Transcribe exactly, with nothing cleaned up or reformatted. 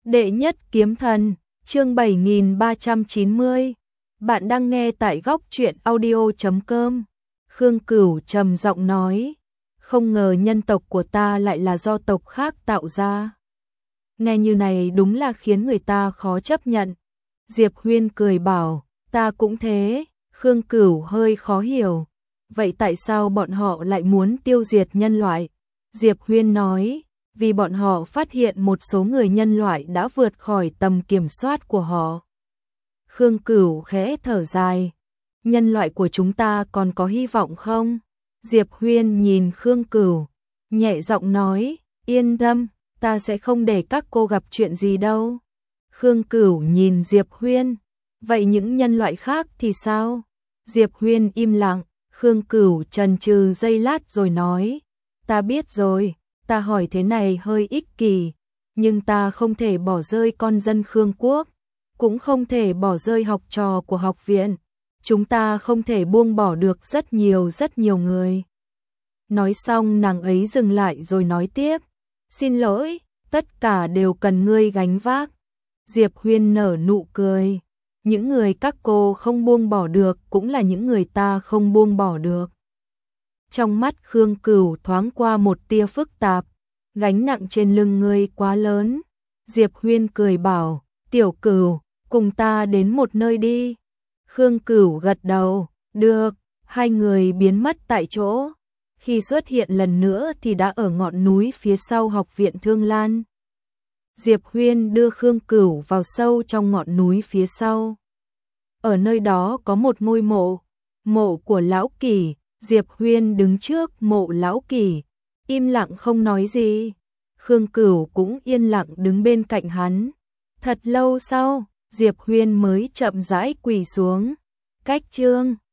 Đệ nhất kiếm thần, chương bảy nghìn ba trăm chín mươi. Bạn đang nghe tại góc truyện audio chấm com. Khương Cửu trầm giọng nói, không ngờ nhân tộc của ta lại là do tộc khác tạo ra. Nghe như này đúng là khiến người ta khó chấp nhận. Diệp Huyên cười bảo, ta cũng thế. Khương Cửu hơi khó hiểu. Vậy tại sao bọn họ lại muốn tiêu diệt nhân loại? Diệp Huyên nói, vì bọn họ phát hiện một số người nhân loại đã vượt khỏi tầm kiểm soát của họ. Khương Cửu khẽ thở dài, nhân loại của chúng ta còn có hy vọng không? Diệp Huyên nhìn Khương Cửu, nhẹ giọng nói, yên tâm, ta sẽ không để các cô gặp chuyện gì đâu. Khương Cửu nhìn Diệp Huyên, vậy những nhân loại khác thì sao? Diệp Huyên im lặng, Khương Cửu chần chừ giây lát rồi nói, ta biết rồi. Ta hỏi thế này hơi ích kỷ, nhưng ta không thể bỏ rơi con dân Khương Quốc, cũng không thể bỏ rơi học trò của học viện. Chúng ta không thể buông bỏ được rất nhiều rất nhiều người. Nói xong nàng ấy dừng lại rồi nói tiếp, xin lỗi, tất cả đều cần ngươi gánh vác. Diệp Huyên nở nụ cười, những người các cô không buông bỏ được cũng là những người ta không buông bỏ được. Trong mắt Khương Cửu thoáng qua một tia phức tạp, gánh nặng trên lưng ngươi quá lớn. Diệp Huyên cười bảo, tiểu Cửu, cùng ta đến một nơi đi. Khương Cửu gật đầu, được, hai người biến mất tại chỗ. Khi xuất hiện lần nữa thì đã ở ngọn núi phía sau học viện Thương Lan. Diệp Huyên đưa Khương Cửu vào sâu trong ngọn núi phía sau. Ở nơi đó có một ngôi mộ, mộ của Lão Kỷ. Diệp Huyên đứng trước mộ Lão Kỷ, im lặng không nói gì. Khương Cửu cũng yên lặng đứng bên cạnh hắn. Thật lâu sau, Diệp Huyên mới chậm rãi quỳ xuống. Cách chương